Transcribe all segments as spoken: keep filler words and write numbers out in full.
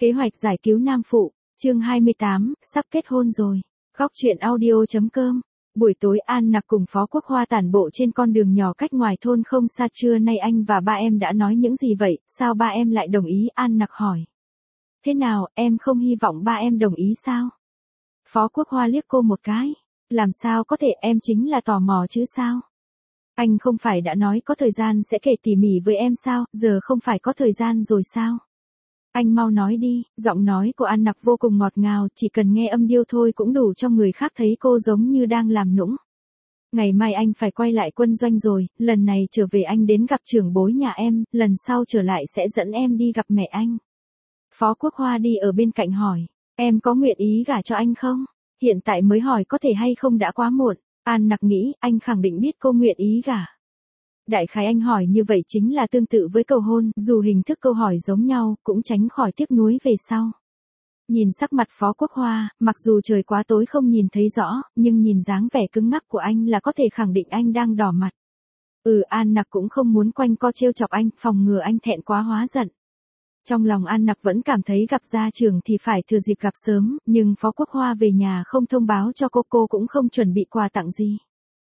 Kế hoạch giải cứu nam phụ, chương hai mươi tám, sắp kết hôn rồi. Góc truyện audio.com. Buổi tối An Nặc cùng Phó Quốc Hoa tản bộ trên con đường nhỏ cách ngoài thôn không xa. Trưa nay anh và ba em đã nói những gì vậy, sao ba em lại đồng ý? An Nặc hỏi. Thế nào, em không hy vọng ba em đồng ý sao? Phó Quốc Hoa liếc cô một cái. Làm sao có thể, em chính là tò mò chứ sao? Anh không phải đã nói có thời gian sẽ kể tỉ mỉ với em sao, giờ không phải có thời gian rồi sao? Anh mau nói đi. Giọng nói của An Nặc vô cùng ngọt ngào, chỉ cần nghe âm điệu thôi cũng đủ cho người khác thấy cô giống như đang làm nũng. Ngày mai anh phải quay lại quân doanh rồi, lần này trở về anh đến gặp trưởng bối nhà em, lần sau trở lại sẽ dẫn em đi gặp mẹ anh. Phó Quốc Hoa đi ở bên cạnh hỏi, em có nguyện ý gả cho anh không? Hiện tại mới hỏi có thể hay không đã quá muộn. An Nặc nghĩ, anh khẳng định biết cô nguyện ý gả. Đại khái anh hỏi như vậy chính là tương tự với cầu hôn, dù hình thức câu hỏi giống nhau, cũng tránh khỏi tiếc nuối về sau. Nhìn sắc mặt Phó Quốc Hoa, mặc dù trời quá tối không nhìn thấy rõ, nhưng nhìn dáng vẻ cứng ngắc của anh là có thể khẳng định anh đang đỏ mặt. Ừ, An Nặc cũng không muốn quanh co trêu chọc anh, phòng ngừa anh thẹn quá hóa giận. Trong lòng An Nặc vẫn cảm thấy gặp gia trưởng thì phải thừa dịp gặp sớm, nhưng Phó Quốc Hoa về nhà không thông báo cho cô, cô cũng không chuẩn bị quà tặng gì.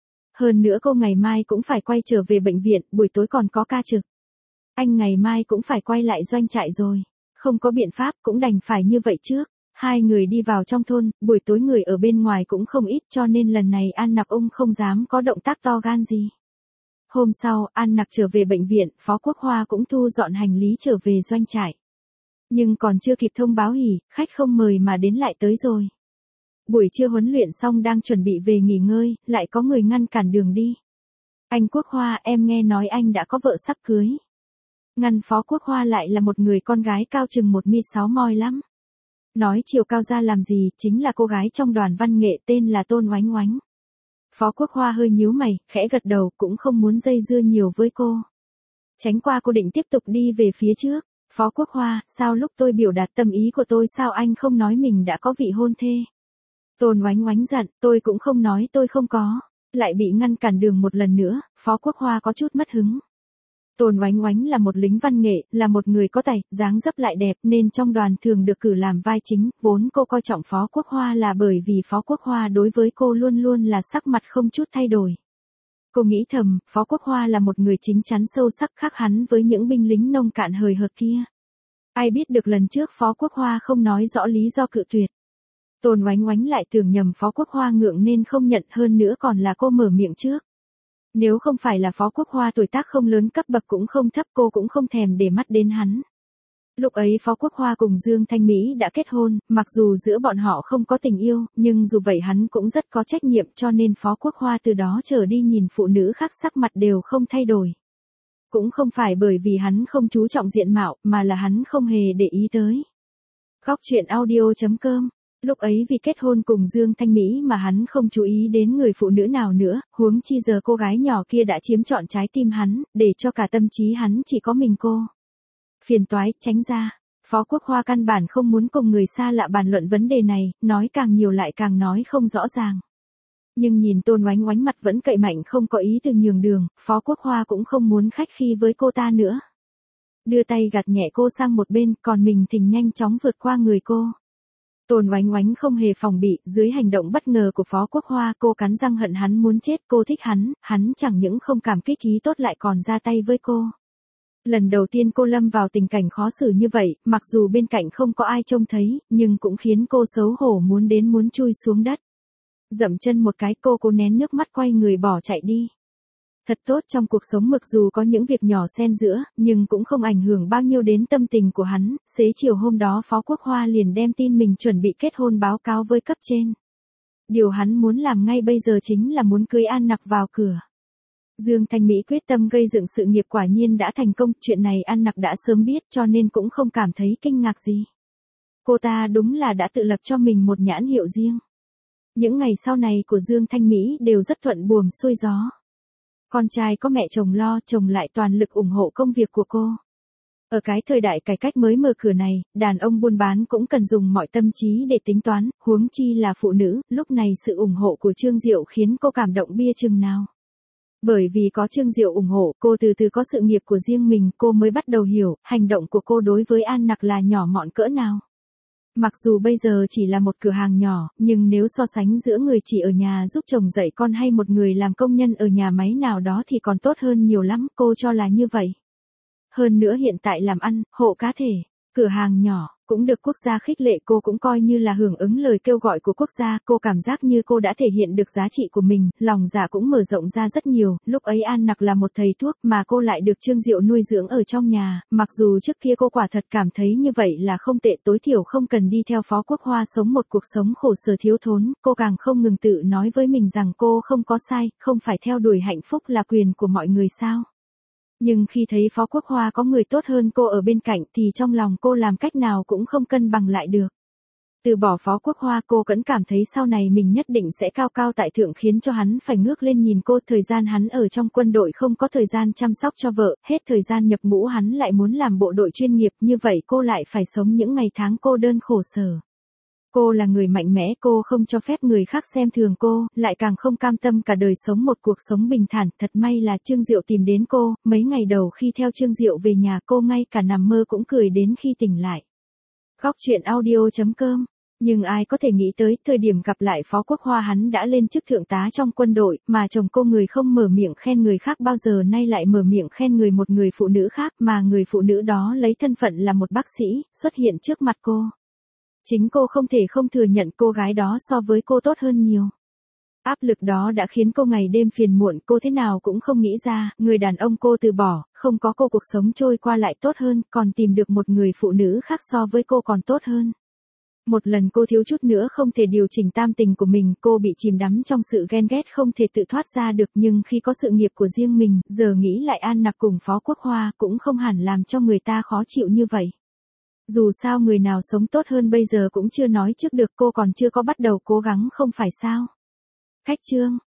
Hơn nữa cô ngày mai cũng phải quay trở về bệnh viện, buổi tối còn có ca trực. Anh ngày mai cũng phải quay lại doanh trại rồi. Không có biện pháp, cũng đành phải như vậy trước. Hai người đi vào trong thôn, buổi tối người ở bên ngoài cũng không ít, cho nên lần này An Nặc ung không dám có động tác to gan gì. Hôm sau, An Nặc trở về bệnh viện, Phó Quốc Hoa cũng thu dọn hành lý trở về doanh trại. Nhưng còn chưa kịp thông báo hỉ, khách không mời mà đến lại tới rồi. Buổi trưa huấn luyện xong đang chuẩn bị về nghỉ ngơi, lại có người ngăn cản đường đi. Anh Quốc Hoa, em nghe nói anh đã có vợ sắp cưới. Ngăn Phó Quốc Hoa lại là một người con gái cao chừng một mét sáu moi lắm. Nói chiều cao ra làm gì, chính là cô gái trong đoàn văn nghệ tên là Tôn Oánh Oánh. Phó Quốc Hoa hơi nhíu mày, khẽ gật đầu, cũng không muốn dây dưa nhiều với cô. Tránh qua cô định tiếp tục đi về phía trước. Phó Quốc Hoa, sao lúc tôi biểu đạt tâm ý của tôi sao anh không nói mình đã có vị hôn thê? Tôn Oánh Oánh giận, tôi cũng không nói tôi không có. Lại bị ngăn cản đường một lần nữa, Phó Quốc Hoa có chút mất hứng. Tôn Oánh Oánh là một lính văn nghệ, là một người có tài, dáng dấp lại đẹp nên trong đoàn thường được cử làm vai chính, vốn cô coi trọng Phó Quốc Hoa là bởi vì Phó Quốc Hoa đối với cô luôn luôn là sắc mặt không chút thay đổi. Cô nghĩ thầm, Phó Quốc Hoa là một người chính chắn sâu sắc khác hắn với những binh lính nông cạn hời hợt kia. Ai biết được lần trước Phó Quốc Hoa không nói rõ lý do cự tuyệt. Tôn Oánh Oánh lại tưởng nhầm Phó Quốc Hoa ngượng nên không nhận, hơn nữa còn là cô mở miệng trước. Nếu không phải là Phó Quốc Hoa tuổi tác không lớn cấp bậc cũng không thấp cô cũng không thèm để mắt đến hắn. Lúc ấy Phó Quốc Hoa cùng Dương Thanh Mỹ đã kết hôn, mặc dù giữa bọn họ không có tình yêu, nhưng dù vậy hắn cũng rất có trách nhiệm cho nên Phó Quốc Hoa từ đó trở đi nhìn phụ nữ khác sắc mặt đều không thay đổi. Cũng không phải bởi vì hắn không chú trọng diện mạo, mà là hắn không hề để ý tới. Góc truyện audio.com. Lúc ấy vì kết hôn cùng Dương Thanh Mỹ mà hắn không chú ý đến người phụ nữ nào nữa, huống chi giờ cô gái nhỏ kia đã chiếm trọn trái tim hắn, để cho cả tâm trí hắn chỉ có mình cô. Phiền toái, tránh ra. Phó Quốc Hoa căn bản không muốn cùng người xa lạ bàn luận vấn đề này, nói càng nhiều lại càng nói không rõ ràng. Nhưng nhìn Tôn Oánh Oánh mặt vẫn cậy mạnh không có ý từ nhường đường, Phó Quốc Hoa cũng không muốn khách khí với cô ta nữa. Đưa tay gạt nhẹ cô sang một bên, còn mình thì nhanh chóng vượt qua người cô. Tôn Oánh Oánh không hề phòng bị, dưới hành động bất ngờ của Phó Quốc Hoa cô cắn răng hận hắn muốn chết, cô thích hắn, hắn chẳng những không cảm kích ý tốt lại còn ra tay với cô. Lần đầu tiên cô lâm vào tình cảnh khó xử như vậy, mặc dù bên cạnh không có ai trông thấy, nhưng cũng khiến cô xấu hổ muốn đến muốn chui xuống đất. Dậm chân một cái cô cố nén nước mắt quay người bỏ chạy đi. Thật tốt trong cuộc sống mặc dù có những việc nhỏ xen giữa, nhưng cũng không ảnh hưởng bao nhiêu đến tâm tình của hắn. Xế chiều hôm đó Phó Quốc Hoa liền đem tin mình chuẩn bị kết hôn báo cáo với cấp trên. Điều hắn muốn làm ngay bây giờ chính là muốn cưới An Nặc vào cửa. Dương Thanh Mỹ quyết tâm gây dựng sự nghiệp quả nhiên đã thành công, chuyện này An Nặc đã sớm biết cho nên cũng không cảm thấy kinh ngạc gì. Cô ta đúng là đã tự lập cho mình một nhãn hiệu riêng. Những ngày sau này của Dương Thanh Mỹ đều rất thuận buồm xuôi gió. Con trai có mẹ chồng lo, chồng lại toàn lực ủng hộ công việc của cô. Ở cái thời đại cải cách mới mở cửa này, đàn ông buôn bán cũng cần dùng mọi tâm trí để tính toán, huống chi là phụ nữ, lúc này sự ủng hộ của Trương Diệu khiến cô cảm động bia chừng nào. Bởi vì có Trương Diệu ủng hộ, cô từ từ có sự nghiệp của riêng mình, cô mới bắt đầu hiểu, hành động của cô đối với An Nặc là nhỏ mọn cỡ nào. Mặc dù bây giờ chỉ là một cửa hàng nhỏ, nhưng nếu so sánh giữa người chỉ ở nhà giúp chồng dạy con hay một người làm công nhân ở nhà máy nào đó thì còn tốt hơn nhiều lắm, cô cho là như vậy. Hơn nữa hiện tại làm ăn, hộ cá thể, cửa hàng nhỏ, cũng được quốc gia khích lệ, cô cũng coi như là hưởng ứng lời kêu gọi của quốc gia, cô cảm giác như cô đã thể hiện được giá trị của mình, lòng dạ cũng mở rộng ra rất nhiều, lúc ấy An Nặc là một thầy thuốc mà cô lại được Trương Diệu nuôi dưỡng ở trong nhà, mặc dù trước kia cô quả thật cảm thấy như vậy là không tệ, tối thiểu không cần đi theo Phó Quốc Hoa sống một cuộc sống khổ sở thiếu thốn, cô càng không ngừng tự nói với mình rằng cô không có sai, không phải theo đuổi hạnh phúc là quyền của mọi người sao. Nhưng khi thấy Phó Quốc Hoa có người tốt hơn cô ở bên cạnh thì trong lòng cô làm cách nào cũng không cân bằng lại được. Từ bỏ Phó Quốc Hoa cô vẫn cảm thấy sau này mình nhất định sẽ cao cao tại thượng khiến cho hắn phải ngước lên nhìn cô. Thời gian hắn ở trong quân đội không có thời gian chăm sóc cho vợ, hết thời gian nhập ngũ hắn lại muốn làm bộ đội chuyên nghiệp, như vậy cô lại phải sống những ngày tháng cô đơn khổ sở. Cô là người mạnh mẽ, cô không cho phép người khác xem thường cô, lại càng không cam tâm cả đời sống một cuộc sống bình thản. Thật may là Trương Diệu tìm đến cô, mấy ngày đầu khi theo Trương Diệu về nhà cô ngay cả nằm mơ cũng cười đến khi tỉnh lại. Góc truyện audio chấm com. Nhưng ai có thể nghĩ tới, thời điểm gặp lại Phó Quốc Hoa hắn đã lên chức thượng tá trong quân đội, mà chồng cô người không mở miệng khen người khác bao giờ nay lại mở miệng khen người một người phụ nữ khác, mà người phụ nữ đó lấy thân phận là một bác sĩ, xuất hiện trước mặt cô. Chính cô không thể không thừa nhận cô gái đó so với cô tốt hơn nhiều. Áp lực đó đã khiến cô ngày đêm phiền muộn, cô thế nào cũng không nghĩ ra, người đàn ông cô từ bỏ, không có cô cuộc sống trôi qua lại tốt hơn, còn tìm được một người phụ nữ khác so với cô còn tốt hơn. Một lần cô thiếu chút nữa không thể điều chỉnh tam tình của mình, cô bị chìm đắm trong sự ghen ghét không thể tự thoát ra được, nhưng khi có sự nghiệp của riêng mình, giờ nghĩ lại An Nặc cùng Phó Quốc Hoa cũng không hẳn làm cho người ta khó chịu như vậy. Dù sao người nào sống tốt hơn bây giờ cũng chưa nói trước được, cô còn chưa có bắt đầu cố gắng không phải sao. Khách chương